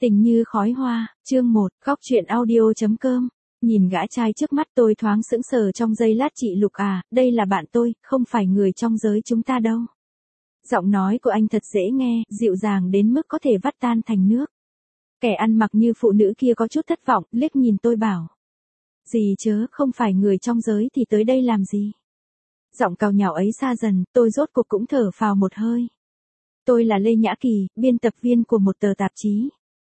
Tình như khói hoa, chương 1, góc truyện audio.com. Nhìn gã trai trước mắt tôi thoáng sững sờ trong giây lát. Chị Lục à, đây là bạn tôi, không phải người trong giới chúng ta đâu. Giọng nói của anh thật dễ nghe, dịu dàng đến mức có thể vắt tan thành nước. Kẻ ăn mặc như phụ nữ kia có chút thất vọng, liếc nhìn tôi bảo. Gì chớ, không phải người trong giới thì tới đây làm gì? Giọng cào nhào ấy xa dần, tôi rốt cuộc cũng thở phào một hơi. Tôi là Lê Nhã Kỳ, biên tập viên của một tờ tạp chí.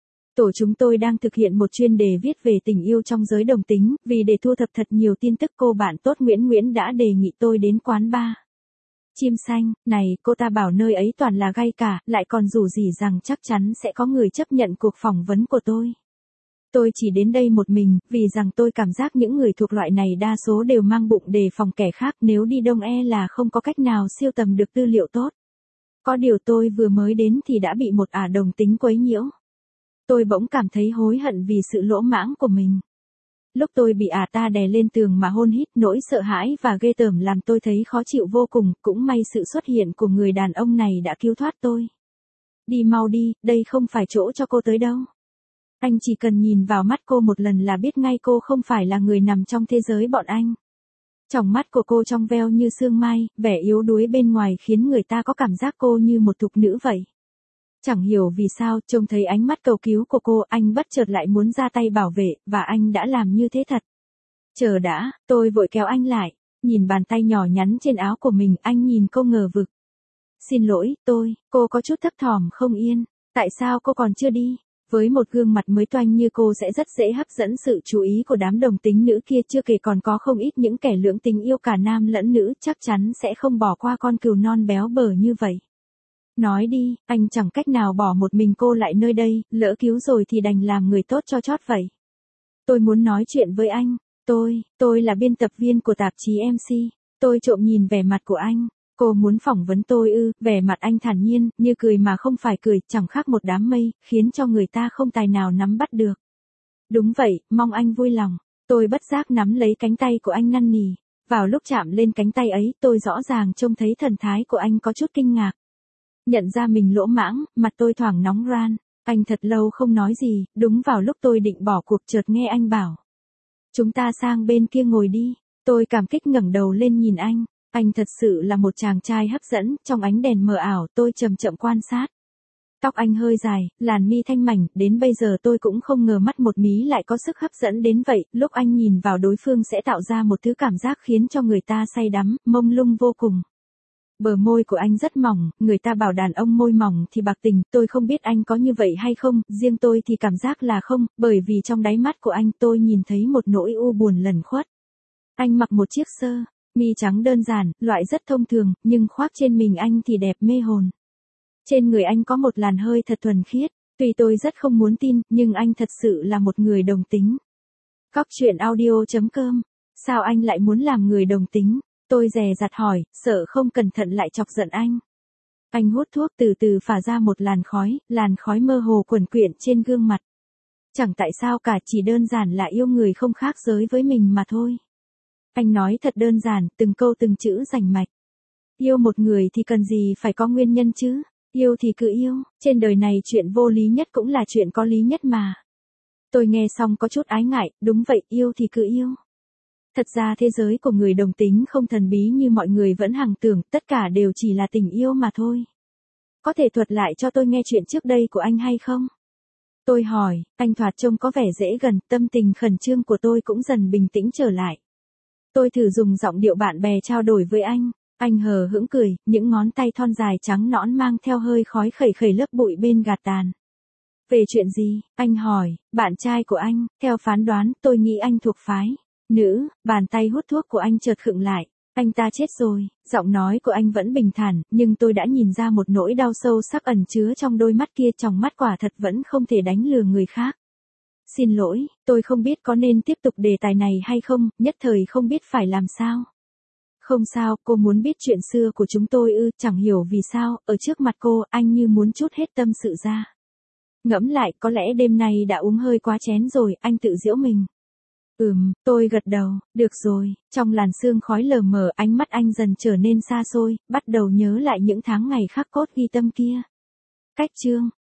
Tổ chúng tôi đang thực hiện một chuyên đề viết về tình yêu trong giới đồng tính, vì để thu thập thật nhiều tin tức cô bạn tốt Nguyễn đã đề nghị tôi đến quán bar Chim Xanh, này, cô ta bảo nơi ấy toàn là gay cả, lại còn rủ rỉ rằng chắc chắn sẽ có người chấp nhận cuộc phỏng vấn của tôi. Tôi chỉ đến đây một mình, vì rằng tôi cảm giác những người thuộc loại này đa số đều mang bụng đề phòng kẻ khác, nếu đi đông là không có cách nào siêu tầm được tư liệu tốt. Có điều tôi vừa mới đến thì đã bị một ả đồng tính quấy nhiễu. Tôi bỗng cảm thấy hối hận vì sự lỗ mãng của mình. Lúc tôi bị ả ta đè lên tường mà hôn hít, nỗi sợ hãi và ghê tởm làm tôi thấy khó chịu vô cùng, cũng may sự xuất hiện của người đàn ông này đã cứu thoát tôi. Đi mau đi, đây không phải chỗ cho cô tới đâu. Anh chỉ cần nhìn vào mắt cô một lần là biết ngay cô không phải là người nằm trong thế giới bọn anh. Tròng mắt của cô trong veo như sương mai, vẻ yếu đuối bên ngoài khiến người ta có cảm giác cô như một thục nữ vậy. Chẳng hiểu vì sao, trông thấy ánh mắt cầu cứu của cô, anh bất chợt lại muốn ra tay bảo vệ, và anh đã làm như thế thật. Chờ đã, tôi vội kéo anh lại, nhìn bàn tay nhỏ nhắn trên áo của mình, anh nhìn cô ngờ vực. Xin lỗi, cô có chút thấp thỏm không yên, tại sao cô còn chưa đi? Với một gương mặt mới toanh như cô sẽ rất dễ hấp dẫn sự chú ý của đám đồng tính nữ kia, chưa kể còn có không ít những kẻ lưỡng tình yêu cả nam lẫn nữ, chắc chắn sẽ không bỏ qua con cừu non béo bở như vậy. Nói đi, anh chẳng cách nào bỏ một mình cô lại nơi đây, lỡ cứu rồi thì đành làm người tốt cho chót vậy. Tôi muốn nói chuyện với anh, tôi là biên tập viên của tạp chí MC, tôi trộm nhìn vẻ mặt của anh. Cô muốn phỏng vấn tôi ư? Vẻ mặt anh thản nhiên, như cười mà không phải cười, chẳng khác một đám mây, khiến cho người ta không tài nào nắm bắt được. Đúng vậy, mong anh vui lòng. Tôi bất giác nắm lấy cánh tay của anh năn nỉ. Vào lúc chạm lên cánh tay ấy, tôi rõ ràng trông thấy thần thái của anh có chút kinh ngạc. Nhận ra mình lỗ mãng, mặt tôi thoảng nóng ran. Anh thật lâu không nói gì, đúng vào lúc tôi định bỏ cuộc chợt nghe anh bảo. Chúng ta sang bên kia ngồi đi. Tôi cảm kích ngẩng đầu lên nhìn anh. Anh thật sự là một chàng trai hấp dẫn, trong ánh đèn mờ ảo, tôi chậm chậm quan sát. Tóc anh hơi dài, làn mi thanh mảnh, đến bây giờ tôi cũng không ngờ mắt một mí lại có sức hấp dẫn đến vậy, lúc anh nhìn vào đối phương sẽ tạo ra một thứ cảm giác khiến cho người ta say đắm, mông lung vô cùng. Bờ môi của anh rất mỏng, người ta bảo đàn ông môi mỏng thì bạc tình, tôi không biết anh có như vậy hay không, riêng tôi thì cảm giác là không, bởi vì trong đáy mắt của anh tôi nhìn thấy một nỗi u buồn lẩn khuất. Anh mặc một chiếc sơ mi trắng đơn giản, loại rất thông thường, nhưng khoác trên mình anh thì đẹp mê hồn. Trên người anh có một làn hơi thật thuần khiết, tuy tôi rất không muốn tin, nhưng anh thật sự là một người đồng tính. Góc truyện audio.com. Sao anh lại muốn làm người đồng tính? Tôi dè dặt hỏi, sợ không cẩn thận lại chọc giận anh. Anh hút thuốc từ từ phả ra một làn khói mơ hồ quẩn quyện trên gương mặt. Chẳng tại sao cả, chỉ đơn giản là yêu người không khác giới với mình mà thôi. Anh nói thật đơn giản, từng câu từng chữ rành mạch. Yêu một người thì cần gì phải có nguyên nhân chứ? Yêu thì cứ yêu, trên đời này chuyện vô lý nhất cũng là chuyện có lý nhất mà. Tôi nghe xong có chút ái ngại, đúng vậy, yêu thì cứ yêu. Thật ra thế giới của người đồng tính không thần bí như mọi người vẫn hằng tưởng, tất cả đều chỉ là tình yêu mà thôi. Có thể thuật lại cho tôi nghe chuyện trước đây của anh hay không? Tôi hỏi, anh thoạt trông có vẻ dễ gần, tâm tình khẩn trương của tôi cũng dần bình tĩnh trở lại. Tôi thử dùng giọng điệu bạn bè trao đổi với anh hờ hững cười, những ngón tay thon dài trắng nõn mang theo hơi khói khẩy khẩy lớp bụi bên gạt tàn. Về chuyện gì? Anh hỏi, bạn trai của anh, theo phán đoán, tôi nghĩ anh thuộc phái nữ, bàn tay hút thuốc của anh chợt khựng lại. Anh ta chết rồi, giọng nói của anh vẫn bình thản, nhưng tôi đã nhìn ra một nỗi đau sâu sắc ẩn chứa trong đôi mắt kia, trong mắt quả thật vẫn không thể đánh lừa người khác. Xin lỗi, tôi không biết có nên tiếp tục đề tài này hay không, nhất thời không biết phải làm sao. Không sao, cô muốn biết chuyện xưa của chúng tôi ư? Chẳng hiểu vì sao, ở trước mặt cô, anh như muốn trút hết tâm sự ra. Ngẫm lại, có lẽ đêm nay đã uống hơi quá chén rồi, anh tự giễu mình. Tôi gật đầu, được rồi, trong làn sương khói lờ mờ, ánh mắt anh dần trở nên xa xôi, bắt đầu nhớ lại những tháng ngày khắc cốt ghi tâm kia. Cách chương